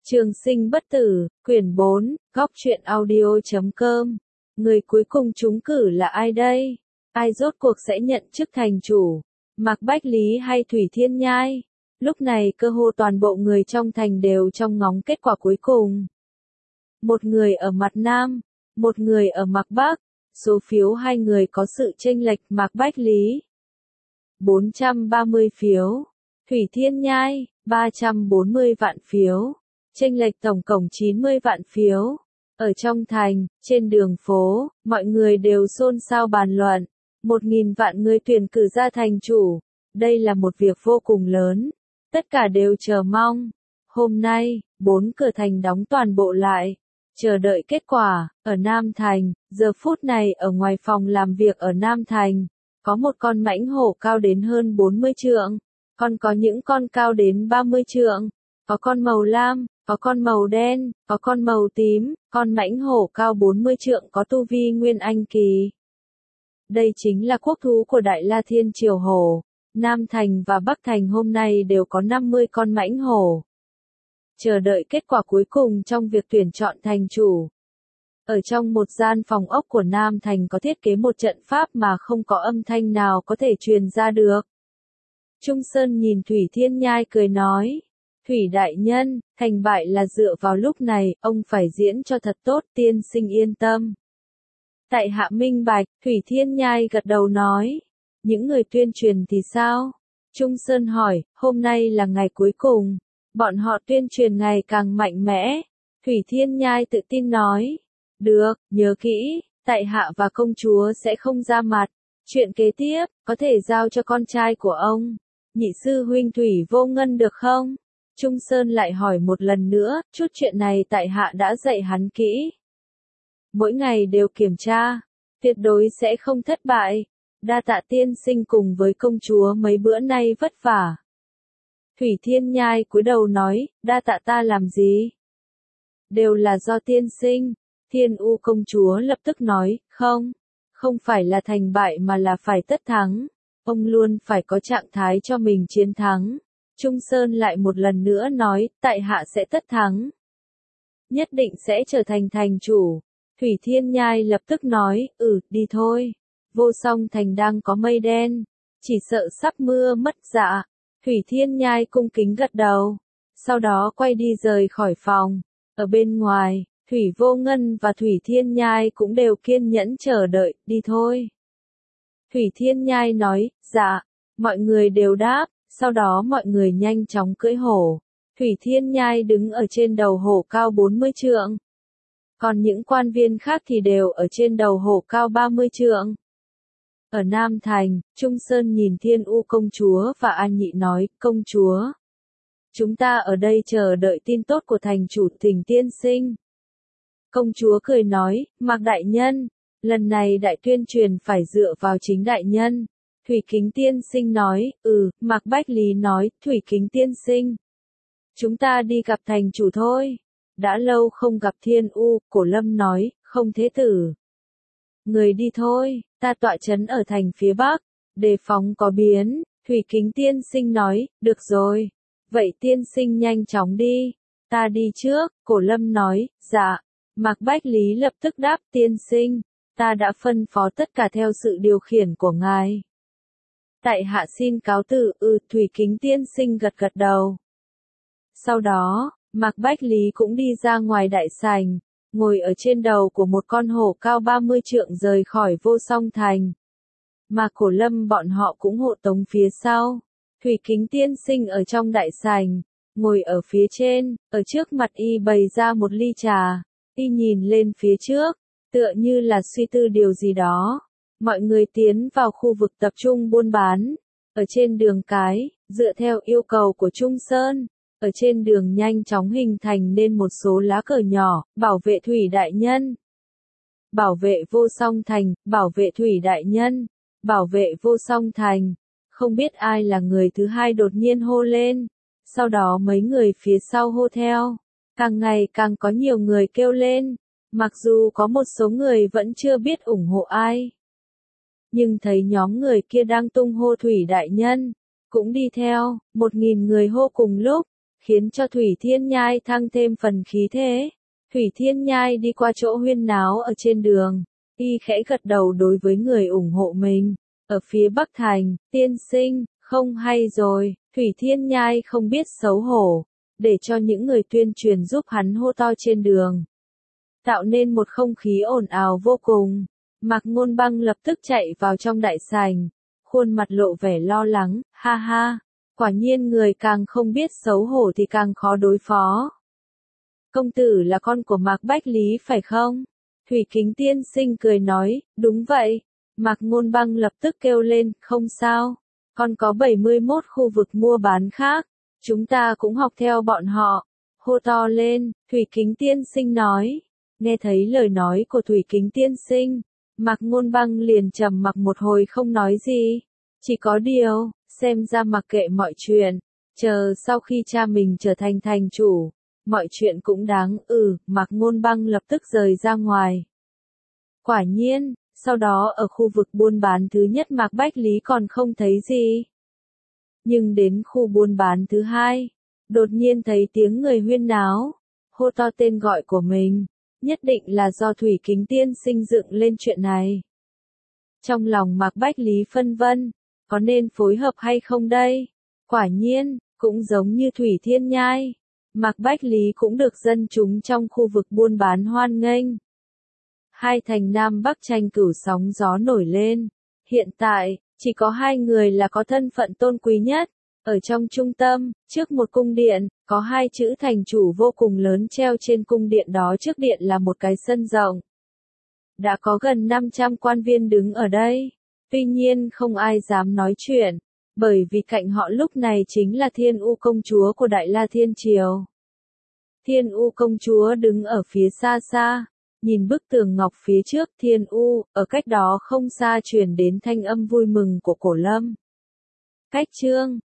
Trường sinh bất tử, quyển 4, góc truyện audio.com. Người cuối cùng trúng cử là ai đây? Ai rốt cuộc sẽ nhận chức thành chủ? Mạc Bách Lý hay Thủy Thiên Nhai? Lúc này cơ hồ toàn bộ người trong thành đều trong ngóng kết quả cuối cùng. Một người ở mặt Nam, một người ở mặt Bắc. Số phiếu hai người có sự chênh lệch. Mạc Bách Lý 430 phiếu, Thủy Thiên Nhai 340 vạn phiếu. Chênh lệch tổng cộng 90 vạn phiếu. Ở trong thành, trên đường phố, mọi người đều xôn xao bàn luận. 1.000 vạn người tuyển cử ra thành chủ. Đây là một việc vô cùng lớn. Tất cả đều chờ mong. Hôm nay, 4 cửa thành đóng toàn bộ lại. Chờ đợi kết quả. Ở Nam Thành, giờ phút này ở ngoài phòng làm việc ở Nam Thành, có một con mãnh hổ cao đến hơn 40 trượng. Còn có những con cao đến 30 trượng. Có con màu lam, có con màu đen, có con màu tím, con mãnh hổ cao 40 trượng có tu vi Nguyên Anh kỳ. Đây chính là quốc thú của Đại La Thiên Triều Hổ. Nam Thành và Bắc Thành hôm nay đều có 50 con mãnh hổ. Chờ đợi kết quả cuối cùng trong việc tuyển chọn thành chủ. Ở trong một gian phòng ốc của Nam Thành có thiết kế một trận pháp mà không có âm thanh nào có thể truyền ra được. Trung Sơn nhìn Thủy Thiên Nhai cười nói. Thủy đại nhân, thành bại là dựa vào lúc này, ông phải diễn cho thật tốt, tiên sinh yên tâm. Tại hạ minh bạch, Thủy Thiên Nhai gật đầu nói. Những người tuyên truyền thì sao? Trung Sơn hỏi, hôm nay là ngày cuối cùng. Bọn họ tuyên truyền ngày càng mạnh mẽ. Thủy Thiên Nhai tự tin nói. Được, nhớ kỹ, tại hạ và công chúa sẽ không ra mặt. Chuyện kế tiếp, có thể giao cho con trai của ông. Nhị sư huynh Thủy Vô Ngân được không? Trung Sơn lại hỏi một lần nữa, chút chuyện này tại hạ đã dạy hắn kỹ. Mỗi ngày đều kiểm tra, tuyệt đối sẽ không thất bại. Đa tạ tiên sinh cùng với công chúa mấy bữa nay vất vả. Thủy Thiên Nhai cúi đầu nói, đa tạ ta làm gì? Đều là do tiên sinh. Thiên U công chúa lập tức nói, không phải là thành bại mà là phải tất thắng. Ông luôn phải có trạng thái cho mình chiến thắng. Trung Sơn lại một lần nữa nói, tại hạ sẽ tất thắng. Nhất định sẽ trở thành thành chủ. Thủy Thiên Nhai lập tức nói, đi thôi. Vô Song Thành đang có mây đen. Chỉ sợ sắp mưa mất dạ. Thủy Thiên Nhai cung kính gật đầu. Sau đó quay đi rời khỏi phòng. Ở bên ngoài, Thủy Vô Ngân và Thủy Thiên Nhai cũng đều kiên nhẫn chờ đợi, đi thôi. Thủy Thiên Nhai nói, dạ. Mọi người đều đáp. Sau đó mọi người nhanh chóng cưỡi hổ. Thủy Thiên Nhai đứng ở trên đầu hổ cao 40 trượng. Còn những quan viên khác thì đều ở trên đầu hổ cao 30 trượng. Ở Nam Thành, Trung Sơn nhìn Thiên U công chúa và An Nhị nói, công chúa. Chúng ta ở đây chờ đợi tin tốt của thành chủ Thỉnh tiên sinh. Công chúa cười nói, Mạc đại nhân, lần này đại tuyên truyền phải dựa vào chính đại nhân. Thủy Kính tiên sinh nói, Mạc Bách Lý nói, Thủy Kính tiên sinh. Chúng ta đi gặp thành chủ thôi. Đã lâu không gặp Thiên U, Cổ Lâm nói, không thế tử. Người đi thôi, ta tọa trấn ở thành phía Bắc, đề phòng có biến. Thủy Kính tiên sinh nói, được rồi. Vậy tiên sinh nhanh chóng đi. Ta đi trước, Cổ Lâm nói, dạ. Mạc Bách Lý lập tức đáp tiên sinh. Ta đã phân phó tất cả theo sự điều khiển của ngài. Tại hạ xin cáo từ, Thủy Kính tiên sinh gật gật đầu. Sau đó, Mạc Bách Lý cũng đi ra ngoài đại sảnh, ngồi ở trên đầu của một con hổ cao 30 trượng rời khỏi Vô Song Thành. Mà Cổ Lâm bọn họ cũng hộ tống phía sau. Thủy Kính tiên sinh ở trong đại sảnh, ngồi ở phía trên, ở trước mặt y bày ra một ly trà. Y nhìn lên phía trước, tựa như là suy tư điều gì đó. Mọi người tiến vào khu vực tập trung buôn bán. Ở trên đường cái, dựa theo yêu cầu của Trung Sơn, ở trên đường nhanh chóng hình thành nên một số lá cờ nhỏ, bảo vệ Thủy đại nhân. Bảo vệ Vô Song Thành, bảo vệ Thủy đại nhân, bảo vệ Vô Song Thành. Không biết ai là người thứ hai đột nhiên hô lên. Sau đó mấy người phía sau hô theo. Càng ngày càng có nhiều người kêu lên. Mặc dù có một số người vẫn chưa biết ủng hộ ai. Nhưng thấy nhóm người kia đang tung hô Thủy đại nhân, cũng đi theo, 1.000 người hô cùng lúc, khiến cho Thủy Thiên Nhai thăng thêm phần khí thế. Thủy Thiên Nhai đi qua chỗ huyên náo ở trên đường, y khẽ gật đầu đối với người ủng hộ mình. Ở phía Bắc Thành, tiên sinh, không hay rồi, Thủy Thiên Nhai không biết xấu hổ, để cho những người tuyên truyền giúp hắn hô to trên đường, tạo nên một không khí ồn ào vô cùng. Mạc Ngôn Băng lập tức chạy vào trong đại sảnh, khuôn mặt lộ vẻ lo lắng, ha ha, quả nhiên người càng không biết xấu hổ thì càng khó đối phó. Công tử là con của Mạc Bách Lý phải không? Thủy Kính tiên sinh cười nói, đúng vậy. Mạc Ngôn Băng lập tức kêu lên, không sao, còn có 71 khu vực mua bán khác, chúng ta cũng học theo bọn họ. Hô to lên, Thủy Kính tiên sinh nói. Nghe thấy lời nói của Thủy Kính tiên sinh, Mạc Ngôn Băng liền trầm mặc một hồi không nói gì. Chỉ có điều, xem ra mặc kệ mọi chuyện, chờ sau khi cha mình trở thành thành chủ, mọi chuyện cũng đáng, Mạc Ngôn Băng lập tức rời ra ngoài. Quả nhiên, sau đó ở khu vực buôn bán thứ nhất Mạc Bách Lý còn không thấy gì. Nhưng đến khu buôn bán thứ hai, đột nhiên thấy tiếng người huyên náo, hô to tên gọi của mình, nhất định là do Thủy Kính tiên sinh dựng lên chuyện này. Trong lòng Mạc Bách Lý phân vân, có nên phối hợp hay không đây? Quả nhiên, cũng giống như Thủy Thiên Nhai, Mạc Bách Lý cũng được dân chúng trong khu vực buôn bán hoan nghênh. Hai thành Nam Bắc tranh cửu sóng gió nổi lên. Hiện tại, chỉ có hai người là có thân phận tôn quý nhất. Ở trong trung tâm, trước một cung điện, có hai chữ thành chủ vô cùng lớn treo trên cung điện đó, trước điện là một cái sân rộng. Đã có gần 500 quan viên đứng ở đây. Tuy nhiên không ai dám nói chuyện, bởi vì cạnh họ lúc này chính là Thiên U công chúa của Đại La Thiên Triều. Thiên U công chúa đứng ở phía xa xa, nhìn bức tường ngọc phía trước Thiên U, ở cách đó không xa truyền đến thanh âm vui mừng của Cổ Lâm. Cách chương